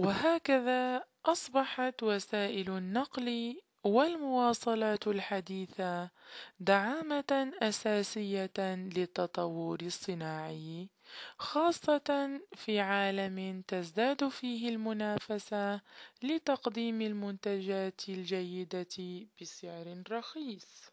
وهكذا أصبحت وسائل النقل والمواصلات الحديثة دعامة أساسية للتطور الصناعي، خاصة في عالم تزداد فيه المنافسة لتقديم المنتجات الجيدة بسعر رخيص.